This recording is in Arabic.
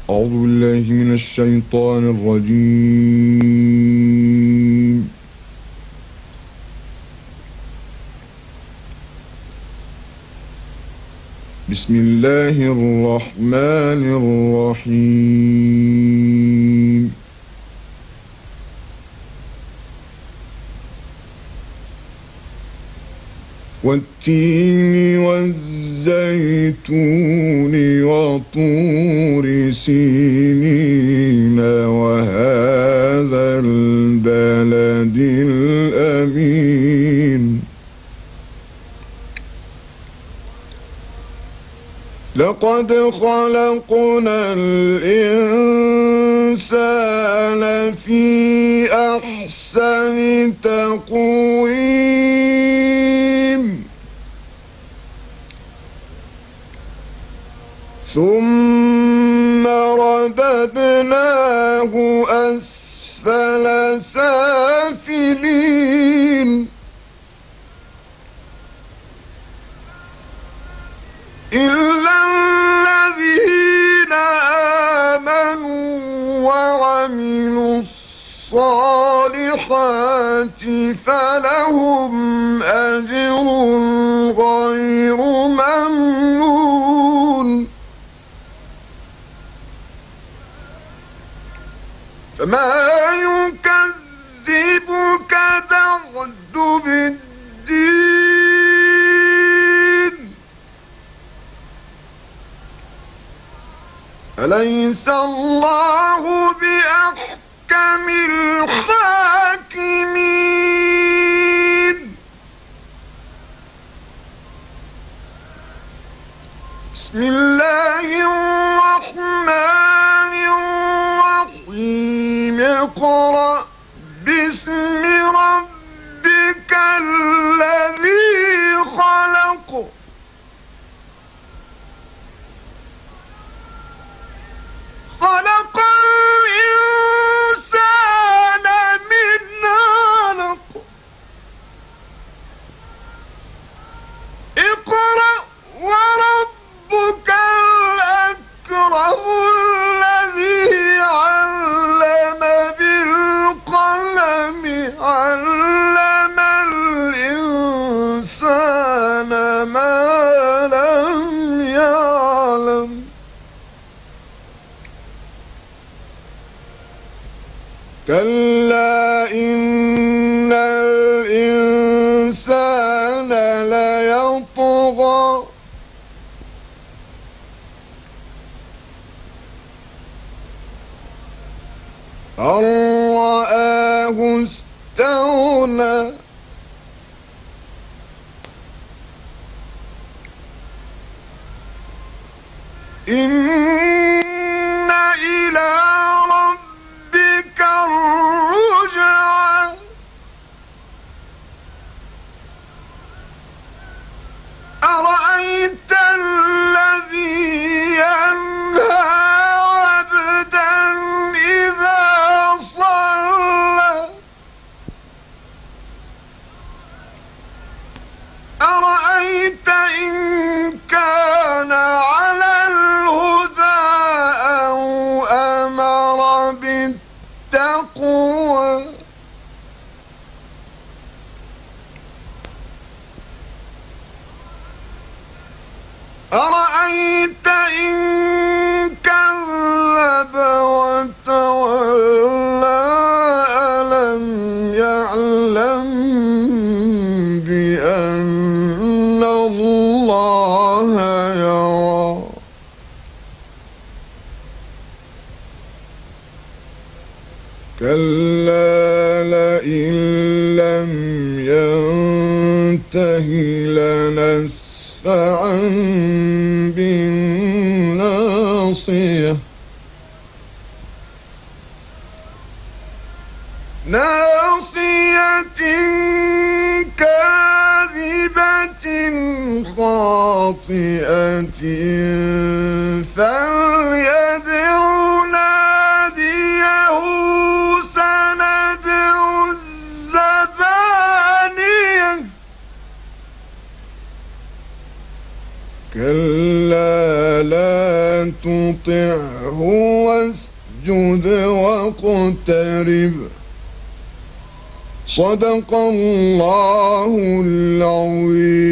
أعوذ بالله من الشيطان الرجيم. بسم الله الرحمن الرحيم. والتين والزيتون وطور سينين وهذا البلد الأمين. لقد خلقنا الإنسان في أحسن تقويم ثم رددناه أسفل سافلين إلا الذين آمنوا وعملوا الصالحات فلهم أجر غير ممنون. فما يكذبك بعد بالدين أليس الله بأحكم الحاكمين. بسم الله الرحمن الرحيم. اقرأ باسم ربك الذي خلق. خلق الإنسان من علق. اقرأ وربك الأكرم الذي علم بالقلم علم الإنسان ما لم يعلم. كلا إن الإنسان ليطغى أن رآه استغنى إن إلى ربك الرجعى. أرأيت الذي ينهى عبدا إذا صلى. أرأيت إن كان على الهدى أو أمر بالتقوى. أرأيت إن كذب وتولى ألم يعلم بأن الله يرى. كلا لئن لم ينته لنسفعا بالناصية. ناصية كاذبة خاطئة فليدع ناديه سندع الزبانية. كلا لا تطع فاطعه واسجد واقترب. صدق الله العظيم.